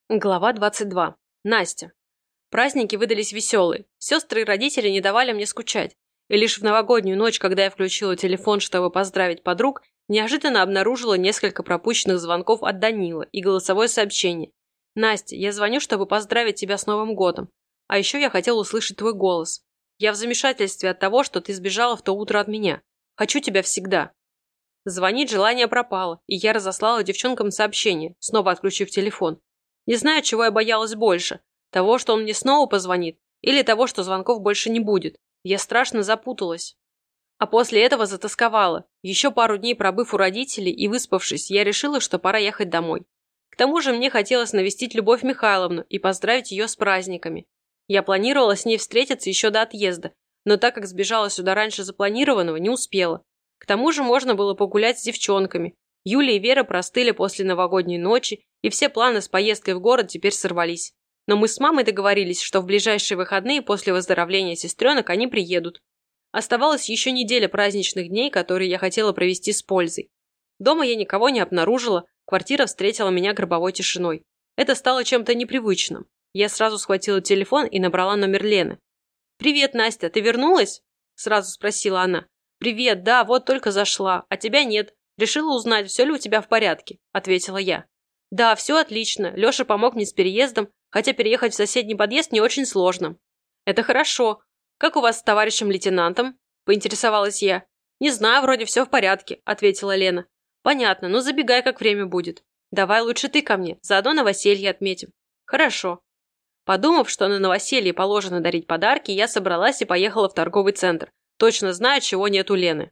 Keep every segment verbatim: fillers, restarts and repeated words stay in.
Глава двадцать два. Настя. Праздники выдались веселые. Сестры и родители не давали мне скучать. И лишь в новогоднюю ночь, когда я включила телефон, чтобы поздравить подруг, неожиданно обнаружила несколько пропущенных звонков от Данила и голосовое сообщение. «Настя, я звоню, чтобы поздравить тебя с Новым годом. А еще я хотела услышать твой голос. Я в замешательстве от того, что ты сбежала в то утро от меня. Хочу тебя всегда». Звонить желание пропало, и я разослала девчонкам сообщение, снова отключив телефон. Не знаю, чего я боялась больше. Того, что он мне снова позвонит, или того, что звонков больше не будет. Я страшно запуталась. А после этого затасковала. Еще пару дней пробыв у родителей и выспавшись, я решила, что пора ехать домой. К тому же мне хотелось навестить Любовь Михайловну и поздравить ее с праздниками. Я планировала с ней встретиться еще до отъезда, но так как сбежала сюда раньше запланированного, не успела. К тому же можно было погулять с девчонками. Юля и Вера простыли после новогодней ночи, и все планы с поездкой в город теперь сорвались. Но мы с мамой договорились, что в ближайшие выходные после выздоровления сестренок они приедут. Оставалась еще неделя праздничных дней, которые я хотела провести с пользой. Дома я никого не обнаружила, квартира встретила меня гробовой тишиной. Это стало чем-то непривычным. Я сразу схватила телефон и набрала номер Лены. «Привет, Настя, ты вернулась?» – сразу спросила она. «Привет, да, вот только зашла, а тебя нет. Решила узнать, все ли у тебя в порядке», – ответила я. «Да, все отлично. Леша помог мне с переездом, хотя переехать в соседний подъезд не очень сложно». «Это хорошо. Как у вас с товарищем лейтенантом?» – поинтересовалась я. «Не знаю, вроде все в порядке», – ответила Лена. «Понятно, ну забегай, как время будет. Давай лучше ты ко мне, заодно новоселье отметим». «Хорошо». Подумав, что на новоселье положено дарить подарки, я собралась и поехала в торговый центр, точно зная, чего нет у Лены.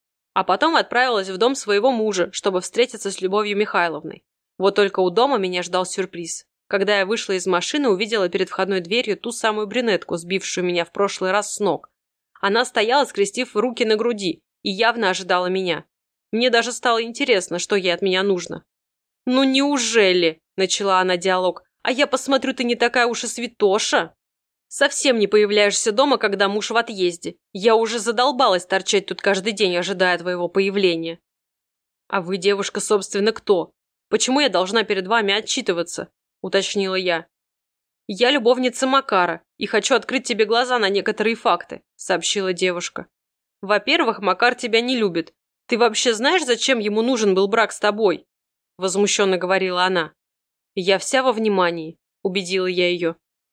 А потом отправилась в дом своего мужа, чтобы встретиться с Любовью Михайловной. Вот только у дома меня ждал сюрприз. Когда я вышла из машины, увидела перед входной дверью ту самую брюнетку, сбившую меня в прошлый раз с ног. Она стояла, скрестив руки на груди, и явно ожидала меня. Мне даже стало интересно, что ей от меня нужно. «Ну неужели?» – начала она диалог. «А я посмотрю, ты не такая уж и святоша. Совсем не появляешься дома, когда муж в отъезде. Я уже задолбалась торчать тут каждый день, ожидая твоего появления». «А вы, девушка, собственно, кто? Почему я должна перед вами отчитываться?» – уточнила я. «Я любовница Макара и хочу открыть тебе глаза на некоторые факты», – сообщила девушка. «Во-первых, Макар тебя не любит. Ты вообще знаешь, зачем ему нужен был брак с тобой?» – возмущенно говорила она. «Я вся во внимании», – убедила я ее.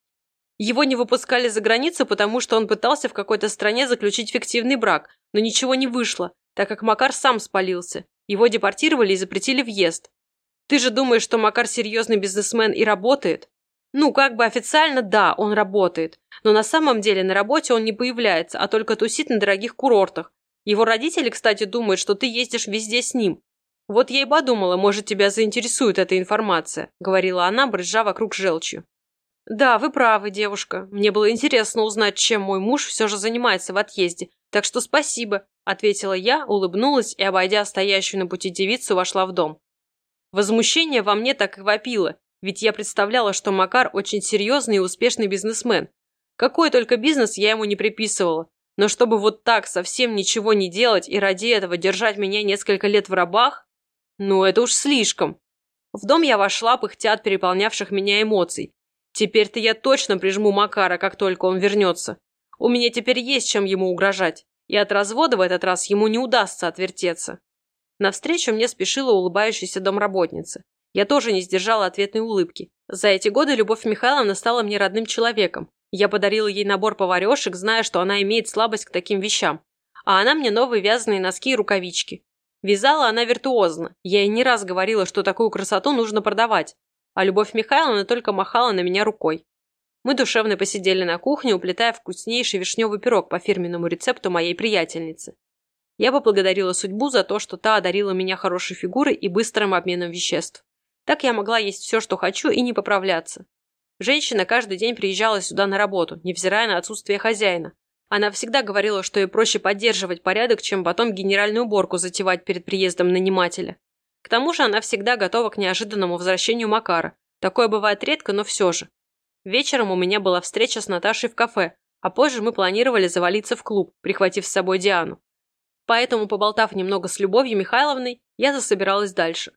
Его не выпускали за границу, потому что он пытался в какой-то стране заключить фиктивный брак, но ничего не вышло, так как Макар сам спалился. Его депортировали и запретили въезд. Ты же думаешь, что Макар серьезный бизнесмен и работает? Ну, как бы официально, да, он работает. Но на самом деле на работе он не появляется, а только тусит на дорогих курортах. Его родители, кстати, думают, что ты ездишь везде с ним. Вот я и подумала, может, тебя заинтересует эта информация, говорила она, брызжа вокруг желчью. «Да, вы правы, девушка. Мне было интересно узнать, чем мой муж все же занимается в отъезде. Так что спасибо», – ответила я, улыбнулась и, обойдя стоящую на пути девицу, вошла в дом. Возмущение во мне так и вопило, ведь я представляла, что Макар очень серьезный и успешный бизнесмен. Какой только бизнес я ему не приписывала. Но чтобы вот так совсем ничего не делать и ради этого держать меня несколько лет в рабах? Ну, это уж слишком. В дом я вошла, пыхтя от переполнявших меня эмоций. Теперь-то я точно прижму Макара, как только он вернется. У меня теперь есть чем ему угрожать, и от развода в этот раз ему не удастся отвертеться. Навстречу мне спешила улыбающаяся домработница. Я тоже не сдержала ответной улыбки. За эти годы Любовь Михайловна стала мне родным человеком. Я подарила ей набор поварешек, зная, что она имеет слабость к таким вещам. А она мне новые вязаные носки и рукавички. Вязала она виртуозно. Я ей не раз говорила, что такую красоту нужно продавать. А Любовь Михайловна только махала на меня рукой. Мы душевно посидели на кухне, уплетая вкуснейший вишневый пирог по фирменному рецепту моей приятельницы. Я поблагодарила судьбу за то, что та одарила меня хорошей фигурой и быстрым обменом веществ. Так я могла есть все, что хочу, и не поправляться. Женщина каждый день приезжала сюда на работу, невзирая на отсутствие хозяина. Она всегда говорила, что ей проще поддерживать порядок, чем потом генеральную уборку затевать перед приездом нанимателя. К тому же она всегда готова к неожиданному возвращению Макара. Такое бывает редко, но все же. Вечером у меня была встреча с Наташей в кафе, а позже мы планировали завалиться в клуб, прихватив с собой Диану. Поэтому, поболтав немного с Любовью Михайловной, я засобиралась дальше.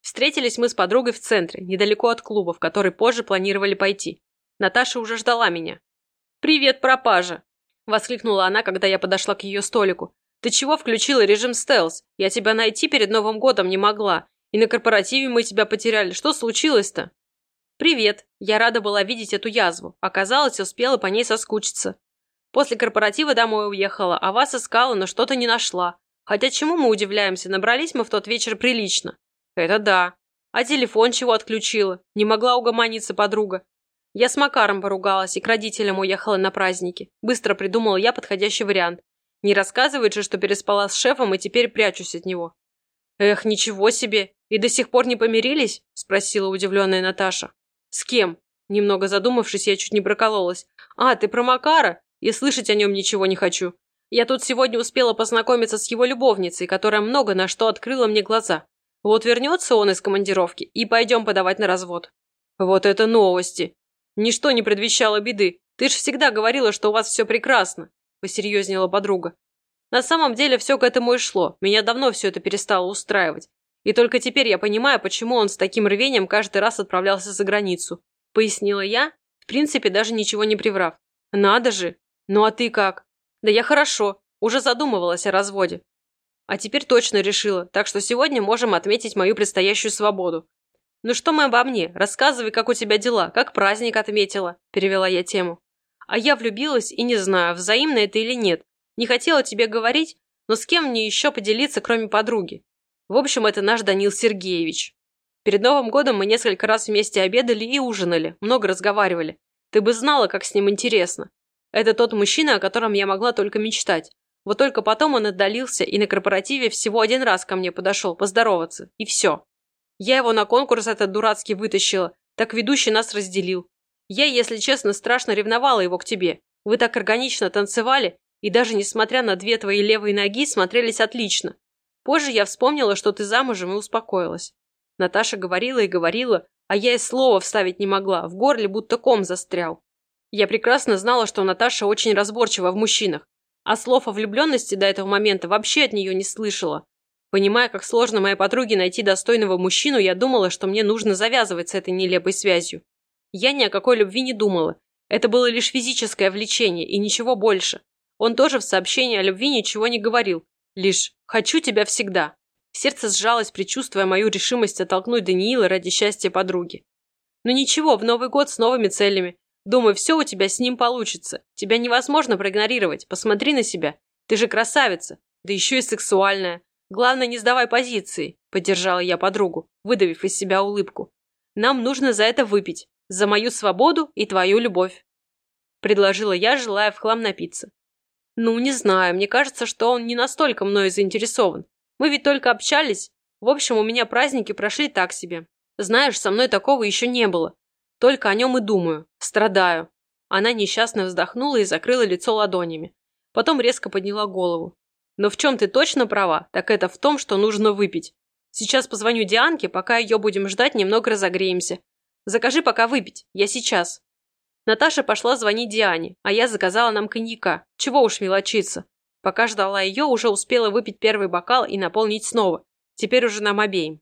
Встретились мы с подругой в центре, недалеко от клуба, в который позже планировали пойти. Наташа уже ждала меня. «Привет, пропажа!» – воскликнула она, когда я подошла к ее столику. «Ты чего включила режим стелс? Я тебя найти перед Новым годом не могла. И на корпоративе мы тебя потеряли. Что случилось-то?» «Привет. Я рада была видеть эту язву. Оказалось, успела по ней соскучиться. После корпоратива домой уехала, а вас искала, но что-то не нашла. Хотя чему мы удивляемся, набрались мы в тот вечер прилично». «Это да. А телефон чего отключила? Не могла угомониться подруга. Я с Макаром поругалась и к родителям уехала на праздники. Быстро придумала я подходящий вариант. Не рассказывает же, что переспала с шефом и теперь прячусь от него». «Эх, ничего себе! И до сих пор не помирились?» – спросила удивленная Наташа. «С кем?» Немного задумавшись, я чуть не прокололась. «А, ты про Макара? И слышать о нем ничего не хочу. Я тут сегодня успела познакомиться с его любовницей, которая много на что открыла мне глаза. Вот вернется он из командировки, и пойдем подавать на развод». «Вот это новости! Ничто не предвещало беды. Ты ж всегда говорила, что у вас все прекрасно», – посерьезнела подруга. «На самом деле все к этому и шло. Меня давно все это перестало устраивать. И только теперь я понимаю, почему он с таким рвением каждый раз отправлялся за границу», – пояснила я, в принципе, даже ничего не приврав. «Надо же! Ну а ты как?» «Да я хорошо. Уже задумывалась о разводе. А теперь точно решила, так что сегодня можем отметить мою предстоящую свободу». «Ну что мы обо мне? Рассказывай, как у тебя дела, как праздник отметила», – перевела я тему. «А я влюбилась и не знаю, взаимно это или нет. Не хотела тебе говорить, но с кем мне еще поделиться, кроме подруги? В общем, это наш Данил Сергеевич. Перед Новым годом мы несколько раз вместе обедали и ужинали, много разговаривали. Ты бы знала, как с ним интересно. Это тот мужчина, о котором я могла только мечтать. Вот только потом он отдалился и на корпоративе всего один раз ко мне подошел поздороваться, и все. Я его на конкурс этот дурацкий вытащила, так ведущий нас разделил. Я, если честно, страшно ревновала его к тебе. Вы так органично танцевали, и даже несмотря на две твои левые ноги, смотрелись отлично. Позже я вспомнила, что ты замужем, и успокоилась». Наташа говорила и говорила, а я и слова вставить не могла, в горле будто ком застрял. Я прекрасно знала, что Наташа очень разборчива в мужчинах, а слов о влюбленности до этого момента вообще от нее не слышала. Понимая, как сложно моей подруге найти достойного мужчину, я думала, что мне нужно завязывать с этой нелепой связью. Я ни о какой любви не думала. Это было лишь физическое влечение и ничего больше. Он тоже в сообщении о любви ничего не говорил. Лишь «хочу тебя всегда». Сердце сжалось, предчувствуя мою решимость оттолкнуть Даниила ради счастья подруги. «Ну ничего, в Новый год с новыми целями. Думаю, все у тебя с ним получится. Тебя невозможно проигнорировать. Посмотри на себя. Ты же красавица. Да еще и сексуальная. Главное, не сдавай позиции», – поддержала я подругу, выдавив из себя улыбку. «Нам нужно за это выпить. За мою свободу и твою любовь», – предложила я, желая вхлам напиться. «Ну, не знаю, мне кажется, что он не настолько мною заинтересован. Мы ведь только общались. В общем, у меня праздники прошли так себе. Знаешь, со мной такого еще не было. Только о нем и думаю. Страдаю». Она несчастно вздохнула и закрыла лицо ладонями. Потом резко подняла голову. «Но в чем ты точно права, так это в том, что нужно выпить. Сейчас позвоню Дианке, пока ее будем ждать, немного разогреемся. Закажи пока выпить, я сейчас». Наташа пошла звонить Диане, а я заказала нам коньяка. Чего уж мелочиться. Пока ждала ее, уже успела выпить первый бокал и наполнить снова. Теперь уже нам обеим.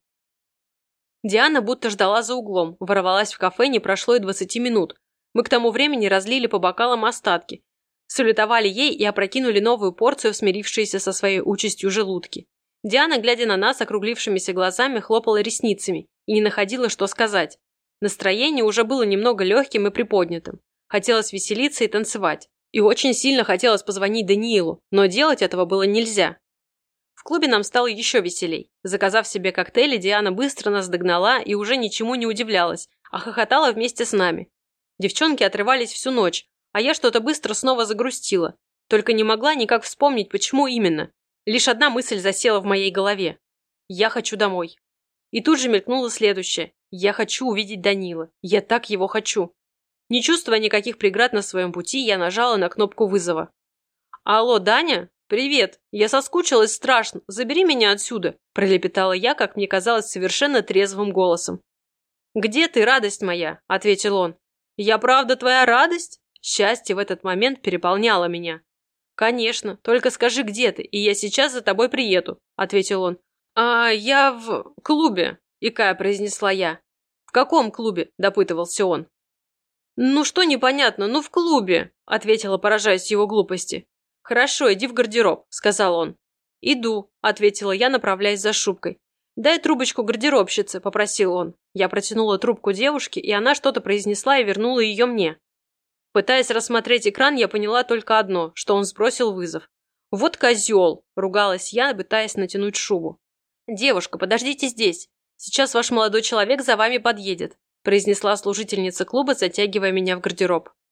Диана будто ждала за углом, ворвалась в кафе, не прошло и двадцати минут. Мы к тому времени разлили по бокалам остатки. Салютовали ей и опрокинули новую порцию в смирившиеся со своей участью желудки. Диана, глядя на нас округлившимися глазами, хлопала ресницами и не находила, что сказать. Настроение уже было немного легким и приподнятым. Хотелось веселиться и танцевать. И очень сильно хотелось позвонить Даниилу, но делать этого было нельзя. В клубе нам стало еще веселей. Заказав себе коктейли, Диана быстро нас догнала и уже ничему не удивлялась, а хохотала вместе с нами. Девчонки отрывались всю ночь, а я что-то быстро снова загрустила. Только не могла никак вспомнить, почему именно. Лишь одна мысль засела в моей голове. «Я хочу домой». И тут же мелькнуло следующее. «Я хочу увидеть Данила. Я так его хочу». Не чувствуя никаких преград на своем пути, я нажала на кнопку вызова. «Алло, Даня? Привет. Я соскучилась страшно. Забери меня отсюда», – пролепетала я, как мне казалось, совершенно трезвым голосом. «Где ты, радость моя?» – ответил он. «Я правда твоя радость?» Счастье в этот момент переполняло меня. «Конечно. Только скажи, где ты, и я сейчас за тобой приеду», – ответил он. «А я в клубе. икая произнесла я. «В каком клубе?» – допытывался он. «Ну что непонятно, ну в клубе», – ответила, поражаясь его глупости. «Хорошо, иди в гардероб», – сказал он. «Иду», – ответила я, направляясь за шубкой. «Дай трубочку гардеробщице», – попросил он. Я протянула трубку девушке, и она что-то произнесла и вернула ее мне. Пытаясь рассмотреть экран, я поняла только одно, что он сбросил вызов. «Вот козел!» – ругалась я, пытаясь натянуть шубу. «Девушка, подождите здесь. Сейчас ваш молодой человек за вами подъедет», – произнесла служительница клуба, затягивая меня в гардероб.